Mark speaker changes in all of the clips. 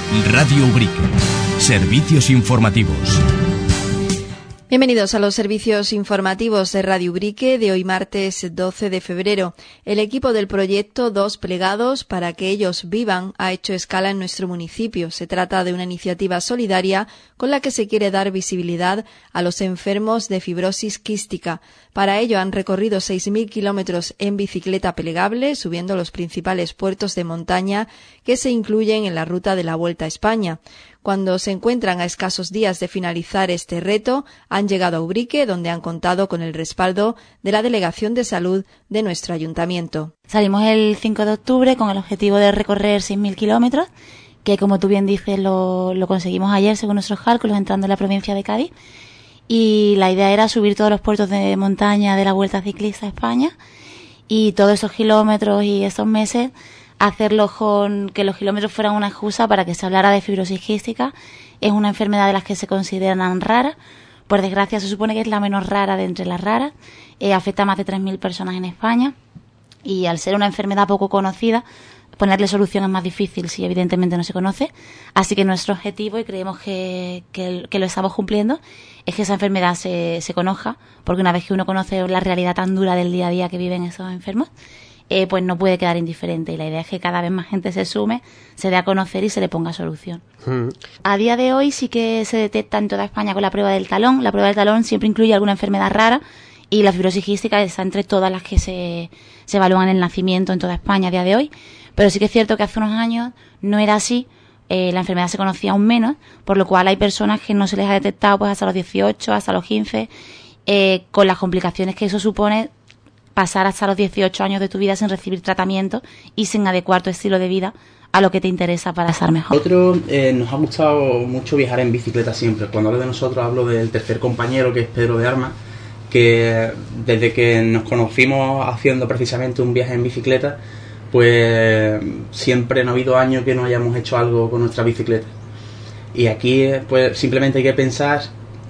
Speaker 1: Radio Ubrique. Servicios informativos.
Speaker 2: Bienvenidos a los servicios informativos de Radio Ubrique de hoy martes 12 de febrero. El equipo del proyecto Dos Plegados para que ellos vivan ha hecho escala en nuestro municipio. Se trata de una iniciativa solidaria con la que se quiere dar visibilidad a los enfermos de fibrosis quística. Para ello han recorrido 6.000 kilómetros en bicicleta plegable, subiendo los principales puertos de montaña que se incluyen en la ruta de la Vuelta a España. Cuando se encuentran a escasos días de finalizar este reto, han llegado a Ubrique, donde han contado con el respaldo de la Delegación de Salud de nuestro ayuntamiento.
Speaker 3: Salimos el 5 de octubre con el objetivo de recorrer 6.000 kilómetros, que como tú bien dices lo conseguimos ayer según nuestros cálculos entrando en la provincia de Cádiz. Y la idea era subir todos los puertos de montaña de la Vuelta Ciclista a España y todos esos kilómetros y esos meses hacerlo con que los kilómetros fueran una excusa para que se hablara de fibrosis quística. Es una enfermedad de las que se consideran raras. Por desgracia se supone que es la menos rara de entre las raras. Afecta a más de 3.000 personas en España y al ser una enfermedad poco conocida, ponerle solución es más difícil si evidentemente no se conoce. Así que nuestro objetivo, y creemos que lo estamos cumpliendo, es que esa enfermedad se conozca, porque una vez que uno conoce la realidad tan dura del día a día que viven esos enfermos, pues no puede quedar indiferente, y la idea es que cada vez más gente se sume, se dé a conocer y se le ponga solución. A día de hoy sí que se detecta en toda España con la prueba del talón. La prueba del talón siempre incluye alguna enfermedad rara y la fibrosis quística está entre todas las que se evalúan en el nacimiento en toda España a día de hoy, pero sí que es cierto que hace unos años no era así. La enfermedad se conocía aún menos, por lo cual hay personas que no se les ha detectado pues hasta los 18, hasta los 15, con las complicaciones que eso supone, pasar hasta los 18 años de tu vida sin recibir tratamiento y sin adecuar tu estilo de vida a lo que te interesa para estar mejor.
Speaker 4: Nosotros nos ha gustado mucho viajar en bicicleta siempre. Cuando hablo de nosotros hablo del tercer compañero, que es Pedro de Armas, que desde que nos conocimos haciendo precisamente un viaje en bicicleta, pues siempre no ha habido año que no hayamos hecho algo con nuestra bicicleta. Y aquí pues simplemente hay que pensar,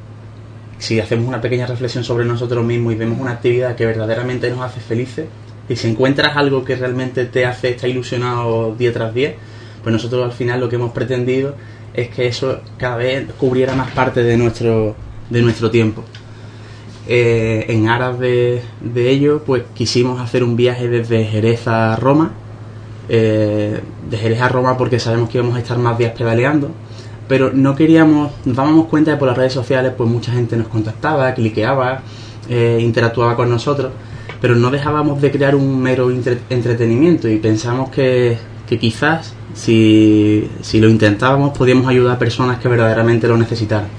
Speaker 4: si hacemos una pequeña reflexión sobre nosotros mismos y vemos una actividad que verdaderamente nos hace felices, y si encuentras algo que realmente te hace estar ilusionado día tras día, pues nosotros al final lo que hemos pretendido es que eso cada vez cubriera más parte de nuestro tiempo. En aras de ello, pues quisimos hacer un viaje desde Jerez a Roma, de Jerez a Roma porque sabemos que íbamos a estar más días pedaleando, pero no queríamos, nos dábamos cuenta de por las redes sociales pues mucha gente nos contactaba, cliqueaba, interactuaba con nosotros, pero no dejábamos de crear un mero entretenimiento, y pensamos que quizás si lo intentábamos podíamos ayudar a personas que verdaderamente lo necesitaran.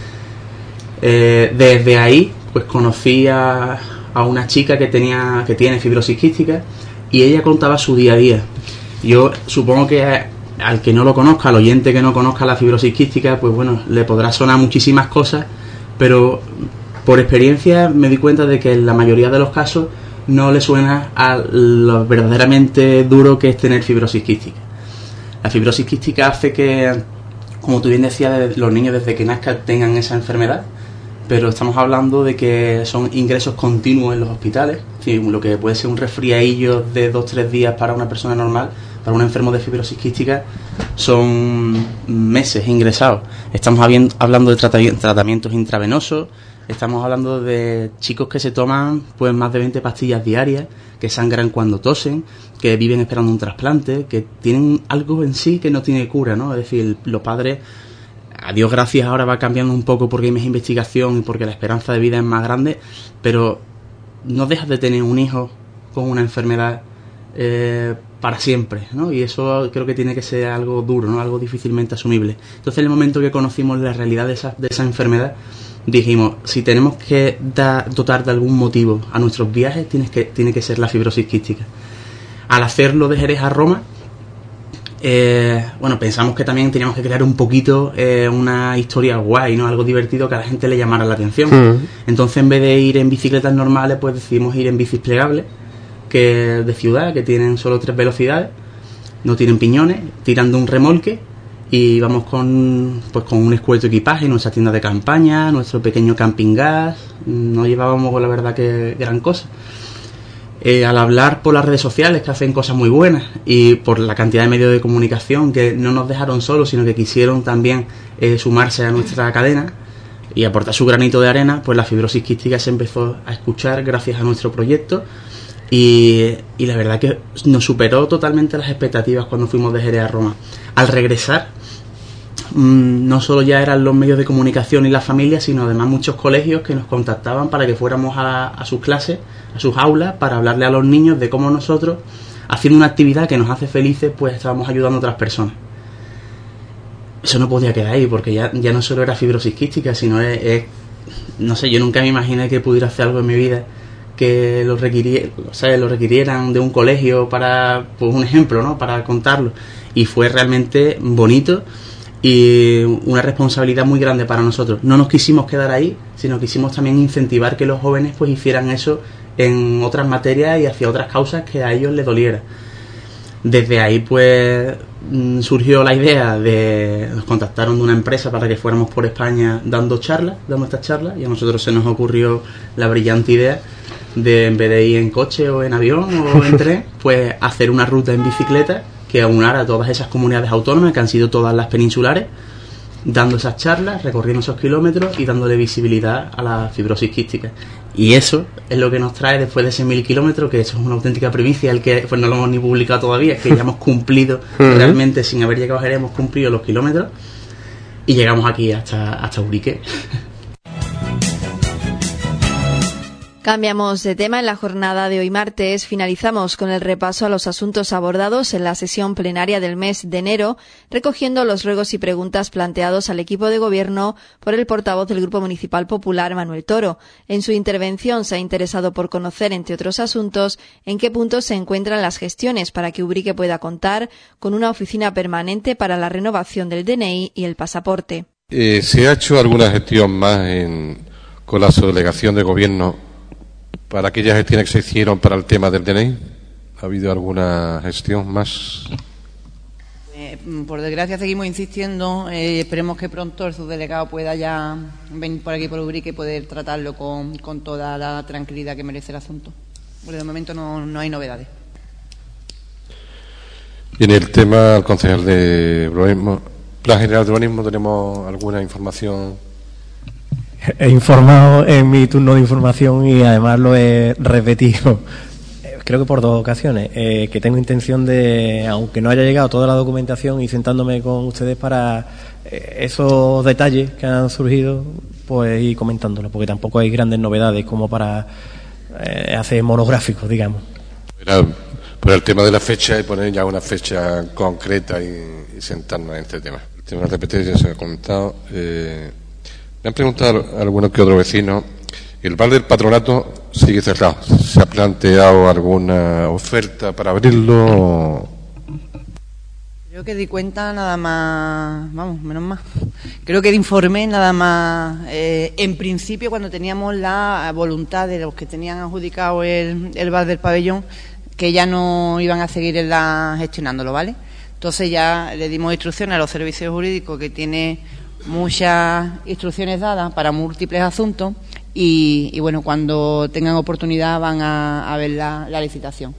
Speaker 4: Desde ahí pues conocí a una chica que tiene fibrosis quística, y ella contaba su día a día. Yo supongo que al que no lo conozca, al oyente que no conozca la fibrosis quística, pues bueno, le podrá sonar muchísimas cosas, pero por experiencia me di cuenta de que en la mayoría de los casos no le suena a lo verdaderamente duro que es tener fibrosis quística. La fibrosis quística hace que, como tú bien decías, los niños desde que nazcan tengan esa enfermedad, pero estamos hablando de que son ingresos continuos en los hospitales. Sí, lo que puede ser un resfriadillo de 2-3 días para una persona normal, para un enfermo de fibrosis quística son meses ingresados. Estamos hablando de tratamientos intravenosos, estamos hablando de chicos que se toman pues más de 20 pastillas diarias, que sangran cuando tosen, que viven esperando un trasplante, que tienen algo en sí que no tiene cura, ¿no? Es decir, los padres, a Dios gracias, ahora va cambiando un poco porque hay más investigación y porque la esperanza de vida es más grande, pero no dejas de tener un hijo con una enfermedad para siempre, ¿no? Y eso creo que tiene que ser algo duro, ¿no? Algo difícilmente asumible. Entonces, en el momento que conocimos la realidad de esa enfermedad, dijimos, si tenemos que dotar de algún motivo a nuestros viajes, tiene que ser la fibrosis quística. Al hacerlo de Jerez a Roma, pensamos que también teníamos que crear un poquito una historia guay, ¿no? Algo divertido que a la gente le llamara la atención. Entonces, en vez de ir en bicicletas normales, pues decidimos ir en bicis plegables, que de ciudad, que tienen solo 3 velocidades, no tienen piñones, tirando un remolque, y vamos con un escueto equipaje, nuestra tienda de campaña, nuestro pequeño camping gas. No llevábamos, la verdad, que gran cosa. Al hablar por las redes sociales, que hacen cosas muy buenas, y por la cantidad de medios de comunicación que no nos dejaron solos, sino que quisieron también sumarse a nuestra cadena y aportar su granito de arena, pues la fibrosis quística se empezó a escuchar gracias a nuestro proyecto, y la verdad que nos superó totalmente las expectativas cuando fuimos de Jerez a Roma. Al regresar, no solo ya eran los medios de comunicación y las familias, sino además muchos colegios que nos contactaban para que fuéramos a sus clases, a sus aulas, para hablarle a los niños de cómo nosotros, haciendo una actividad que nos hace felices, pues estábamos ayudando a otras personas. Eso no podía quedar ahí, porque ya no solo era fibrosis quística, sino no sé, yo nunca me imaginé que pudiera hacer algo en mi vida que lo requirieran de un colegio para, pues un ejemplo, ¿no?, para contarlo. Y fue realmente bonito y una responsabilidad muy grande para nosotros. No nos quisimos quedar ahí, sino quisimos también incentivar que los jóvenes pues hicieran eso en otras materias y hacia otras causas que a ellos les doliera. Desde ahí pues surgió la idea nos contactaron de una empresa para que fuéramos por España dando estas charlas, y a nosotros se nos ocurrió la brillante idea de, en vez de ir en coche o en avión o en tren, pues hacer una ruta en bicicleta que aunara a todas esas comunidades autónomas, que han sido todas las peninsulares, dando esas charlas, recorriendo esos kilómetros y dándole visibilidad a la fibrosis quística. Y eso es lo que nos trae después de ese 1000 kilómetros, que eso es una auténtica primicia, el que pues no lo hemos ni publicado todavía, es que ya hemos cumplido realmente, sin haber llegado a Jerez, hemos cumplido los kilómetros y llegamos aquí hasta Ubrique.
Speaker 2: Cambiamos de tema. En la jornada de hoy martes finalizamos con el repaso a los asuntos abordados en la sesión plenaria del mes de enero, recogiendo los ruegos y preguntas planteados al equipo de gobierno por el portavoz del Grupo Municipal Popular, Manuel Toro. En su intervención se ha interesado por conocer, entre otros asuntos, en qué puntos se encuentran las gestiones para que Ubrique pueda contar con una oficina permanente para la renovación del DNI y el pasaporte.
Speaker 5: ¿Se ha hecho alguna gestión más con la subdelegación de gobierno para aquellas gestiones que se hicieron para el tema del DNI? ¿Ha habido alguna gestión más?
Speaker 6: Por desgracia seguimos insistiendo. Esperemos que pronto el subdelegado pueda ya venir por aquí por Ubrique y poder tratarlo con toda la tranquilidad que merece el asunto. Porque de momento no hay novedades.
Speaker 5: Y en el tema del concejal de urbanismo, Plan General de Urbanismo, ¿tenemos alguna información?
Speaker 7: He informado en mi turno de información y además lo he repetido, creo que por 2 ocasiones, que tengo intención de, aunque no haya llegado toda la documentación, y sentándome con ustedes para esos detalles que han surgido, pues ir comentándolo, porque tampoco hay grandes novedades como para hacer monográficos, digamos.
Speaker 5: Era por el tema de la fecha y poner ya una fecha concreta y sentarnos en este tema. El tema de la RPT ya se ha comentado. Me han preguntado algunos que otros vecinos, el bar del patronato sigue cerrado. ¿Se ha planteado alguna oferta para abrirlo?
Speaker 6: Creo que di cuenta nada más, vamos, menos mal. Creo que informé nada más, en principio, cuando teníamos la voluntad de los que tenían adjudicado el bar del pabellón, que ya no iban a seguir gestionándolo, ¿vale? Entonces ya le dimos instrucciones a los servicios jurídicos, que tiene muchas instrucciones dadas para múltiples asuntos, y bueno, cuando tengan oportunidad van a ver la licitación.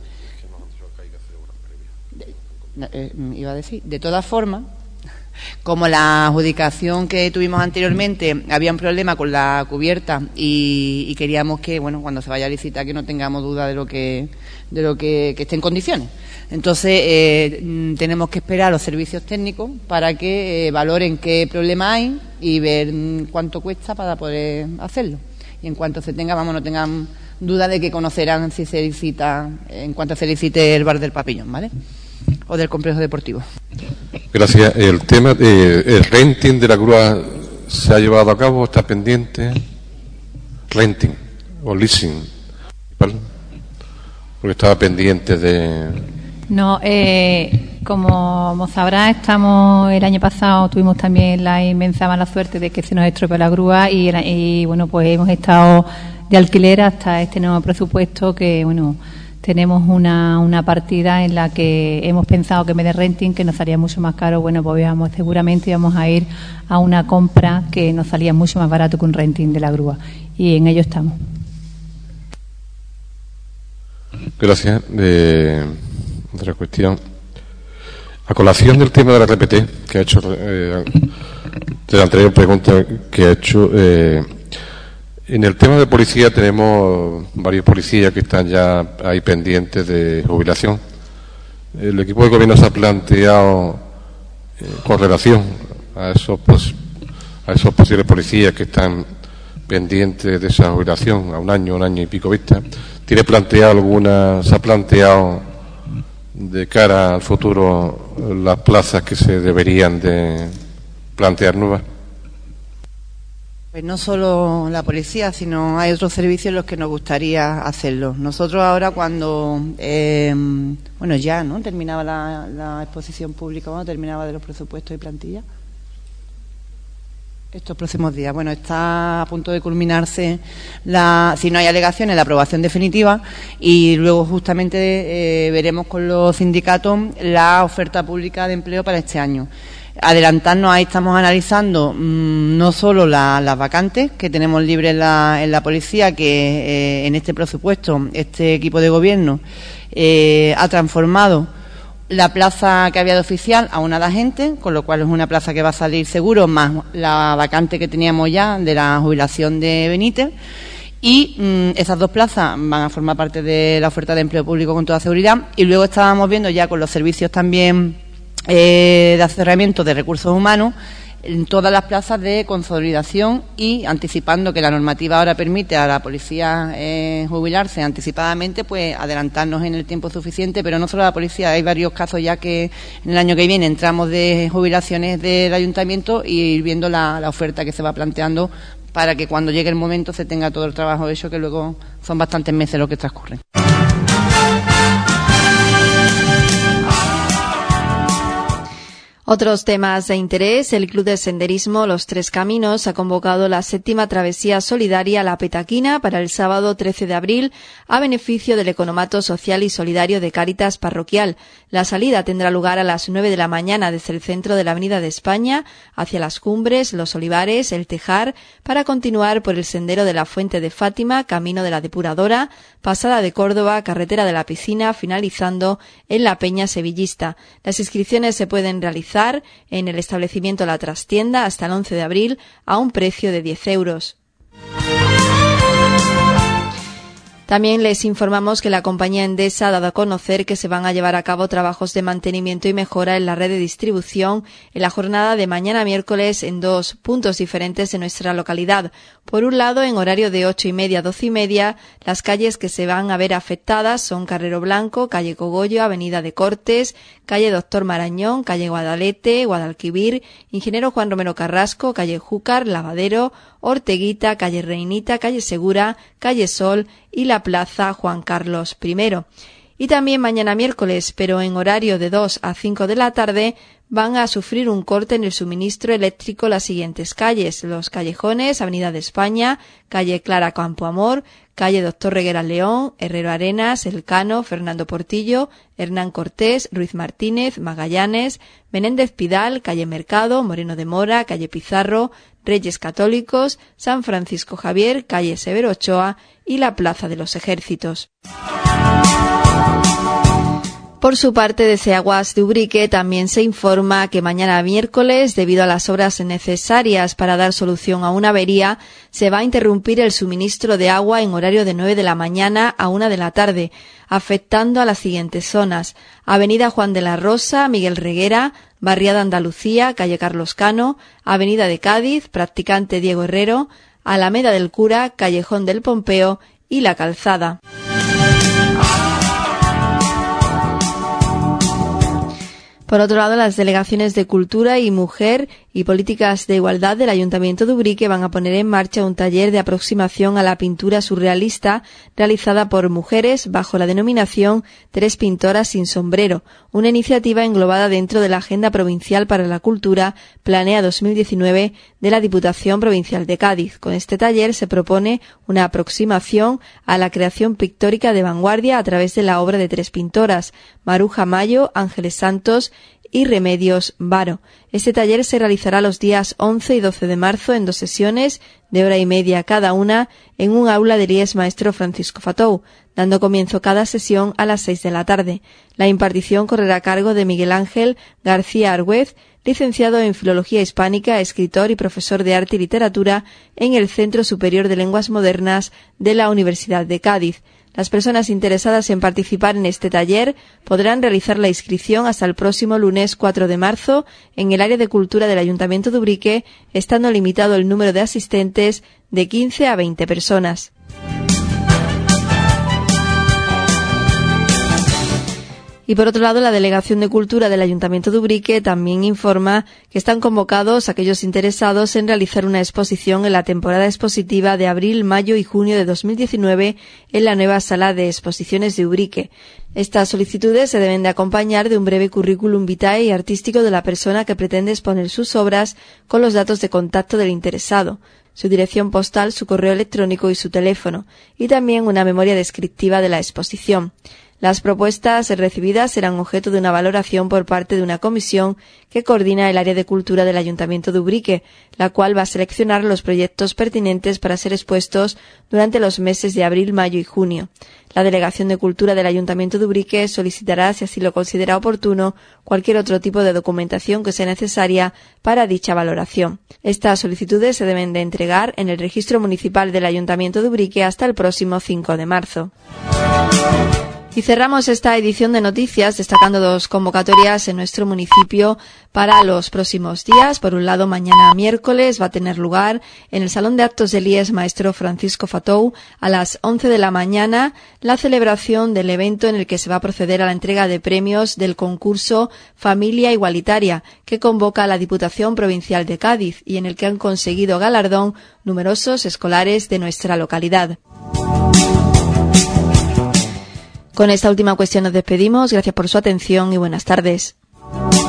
Speaker 6: Iba a decir, de todas formas, como la adjudicación que tuvimos anteriormente había un problema con la cubierta y queríamos que, bueno, cuando se vaya a licitar, que no tengamos duda de lo que esté en condiciones. Entonces tenemos que esperar a los servicios técnicos para que valoren qué problema hay y ver cuánto cuesta para poder hacerlo. Y en cuanto no tengan duda de que conocerán si se licita, en cuanto se licite el bar del Papillón, ¿vale? O del complejo deportivo.
Speaker 5: Gracias. El tema el renting de la grúa se ha llevado a cabo, está pendiente. Renting o leasing, ¿vale? Porque estaba pendiente de...
Speaker 8: No, como sabrá, el año pasado tuvimos también la inmensa mala suerte de que se nos estropeó la grúa y bueno, pues hemos estado de alquiler hasta este nuevo presupuesto, que bueno, tenemos una partida en la que hemos pensado que en vez de renting, que nos salía mucho más caro, bueno, pues seguramente íbamos a ir a una compra que nos salía mucho más barato que un renting de la grúa, y en ello estamos.
Speaker 5: Gracias. Otra cuestión. A colación del tema de la RPT, que ha hecho, de la anterior pregunta que ha hecho, en el tema de policía tenemos varios policías que están ya ahí pendientes de jubilación. El equipo de gobierno se ha planteado, con relación a esos posibles policías que están pendientes de esa jubilación a un año y pico vista, se ha planteado de cara al futuro las plazas que se deberían de plantear nuevas?
Speaker 6: Pues no solo la policía, sino hay otros servicios en los que nos gustaría hacerlo. Nosotros ahora cuando, ya, ¿no? Terminaba la exposición pública, cuando terminaba de los presupuestos y plantillas. Estos próximos días. Bueno, está a punto de culminarse, si no hay alegaciones, la aprobación definitiva, y luego justamente veremos con los sindicatos la oferta pública de empleo para este año. Adelantarnos, ahí estamos analizando no solo las vacantes que tenemos libres en la policía, que en este presupuesto este equipo de gobierno ha transformado la plaza que había de oficial a una de agente, con lo cual es una plaza que va a salir seguro, más la vacante que teníamos ya de la jubilación de Benítez. Y esas dos plazas van a formar parte de la oferta de empleo público con toda seguridad. Y luego estábamos viendo ya con los servicios también de asesoramiento de recursos humanos en todas las plazas de consolidación, y anticipando que la normativa ahora permite a la policía jubilarse anticipadamente, pues adelantarnos en el tiempo suficiente. Pero no solo a la policía, hay varios casos ya que en el año que viene entramos de jubilaciones del ayuntamiento, y ir viendo la oferta que se va planteando para que cuando llegue el momento se tenga todo el trabajo hecho, que luego son bastantes meses los que transcurren.
Speaker 2: Otros temas de interés. El Club de Senderismo Los Tres Caminos ha convocado la 7ª travesía solidaria La Petaquina para el sábado 13 de abril a beneficio del Economato Social y Solidario de Cáritas Parroquial. La salida tendrá lugar a las 9 de la mañana desde el centro de la Avenida de España hacia Las Cumbres, Los Olivares, El Tejar, para continuar por el sendero de la Fuente de Fátima, Camino de la Depuradora, Pasada de Córdoba, Carretera de la Piscina, finalizando en la Peña Sevillista. Las inscripciones se pueden realizar en el establecimiento La Trastienda hasta el 11 de abril a un precio de 10 euros. También les informamos que la compañía Endesa ha dado a conocer que se van a llevar a cabo trabajos de mantenimiento y mejora en la red de distribución en la jornada de mañana miércoles en 2 puntos diferentes en nuestra localidad. Por un lado, en horario de 8:30 a 12:30, las calles que se van a ver afectadas son Carrero Blanco, calle Cogollo, avenida de Cortes, calle Doctor Marañón, calle Guadalete, Guadalquivir, Ingeniero Juan Romero Carrasco, calle Júcar, Lavadero, Orteguita, calle Reinita, calle Segura, calle Sol y la plaza Juan Carlos I. Y también mañana miércoles, pero en horario de 2 a 5 de la tarde, van a sufrir un corte en el suministro eléctrico las siguientes calles: Los Callejones, Avenida de España, calle Clara Campoamor, calle Doctor Regueras León, Herrero Arenas, Elcano, Fernando Portillo, Hernán Cortés, Ruiz Martínez, Magallanes, Menéndez Pidal, calle Mercado, Moreno de Mora, calle Pizarro, Reyes Católicos, San Francisco Javier, calle Severo Ochoa y la Plaza de los Ejércitos. Por su parte, desde Aguas de Ubrique también se informa que mañana miércoles, debido a las obras necesarias para dar solución a una avería, se va a interrumpir el suministro de agua en horario de 9 de la mañana a 1 de la tarde, afectando a las siguientes zonas: Avenida Juan de la Rosa, Miguel Reguera, Barriada Andalucía, calle Carlos Cano, Avenida de Cádiz, Practicante Diego Herrero, Alameda del Cura, Callejón del Pompeo y La Calzada. Por otro lado, las delegaciones de Cultura y Mujer y Políticas de Igualdad del Ayuntamiento de Ubrique van a poner en marcha un taller de aproximación a la pintura surrealista realizada por mujeres bajo la denominación Tres Pintoras sin Sombrero, una iniciativa englobada dentro de la Agenda Provincial para la Cultura Planea 2019 de la Diputación Provincial de Cádiz. Con este taller se propone una aproximación a la creación pictórica de vanguardia a través de la obra de tres pintoras: Maruja Mayo, Ángeles Santos y Remedios Varo. Este taller se realizará los días 11 y 12 de marzo en 2 sesiones de hora y media cada una en un aula del IES Maestro Francisco Fatou, dando comienzo cada sesión a las 6 de la tarde. La impartición correrá a cargo de Miguel Ángel García Argüez, licenciado en Filología Hispánica, escritor y profesor de Arte y Literatura en el Centro Superior de Lenguas Modernas de la Universidad de Cádiz. Las personas interesadas en participar en este taller podrán realizar la inscripción hasta el próximo lunes 4 de marzo en el área de cultura del Ayuntamiento de Ubrique, estando limitado el número de asistentes de 15 a 20 personas. Y por otro lado, la Delegación de Cultura del Ayuntamiento de Ubrique también informa que están convocados aquellos interesados en realizar una exposición en la temporada expositiva de abril, mayo y junio de 2019 en la nueva sala de exposiciones de Ubrique. Estas solicitudes se deben de acompañar de un breve currículum vitae y artístico de la persona que pretende exponer sus obras con los datos de contacto del interesado, su dirección postal, su correo electrónico y su teléfono, y también una memoria descriptiva de la exposición. Las propuestas recibidas serán objeto de una valoración por parte de una comisión que coordina el área de cultura del Ayuntamiento de Ubrique, la cual va a seleccionar los proyectos pertinentes para ser expuestos durante los meses de abril, mayo y junio. La Delegación de Cultura del Ayuntamiento de Ubrique solicitará, si así lo considera oportuno, cualquier otro tipo de documentación que sea necesaria para dicha valoración. Estas solicitudes se deben de entregar en el Registro Municipal del Ayuntamiento de Ubrique hasta el próximo 5 de marzo. Y cerramos esta edición de noticias destacando 2 convocatorias en nuestro municipio para los próximos días. Por un lado, mañana miércoles va a tener lugar en el Salón de Actos del IES Maestro Francisco Fatou a las 11 de la mañana la celebración del evento en el que se va a proceder a la entrega de premios del concurso Familia Igualitaria que convoca la Diputación Provincial de Cádiz y en el que han conseguido galardón numerosos escolares de nuestra localidad. Con esta última cuestión nos despedimos. Gracias por su atención y buenas tardes.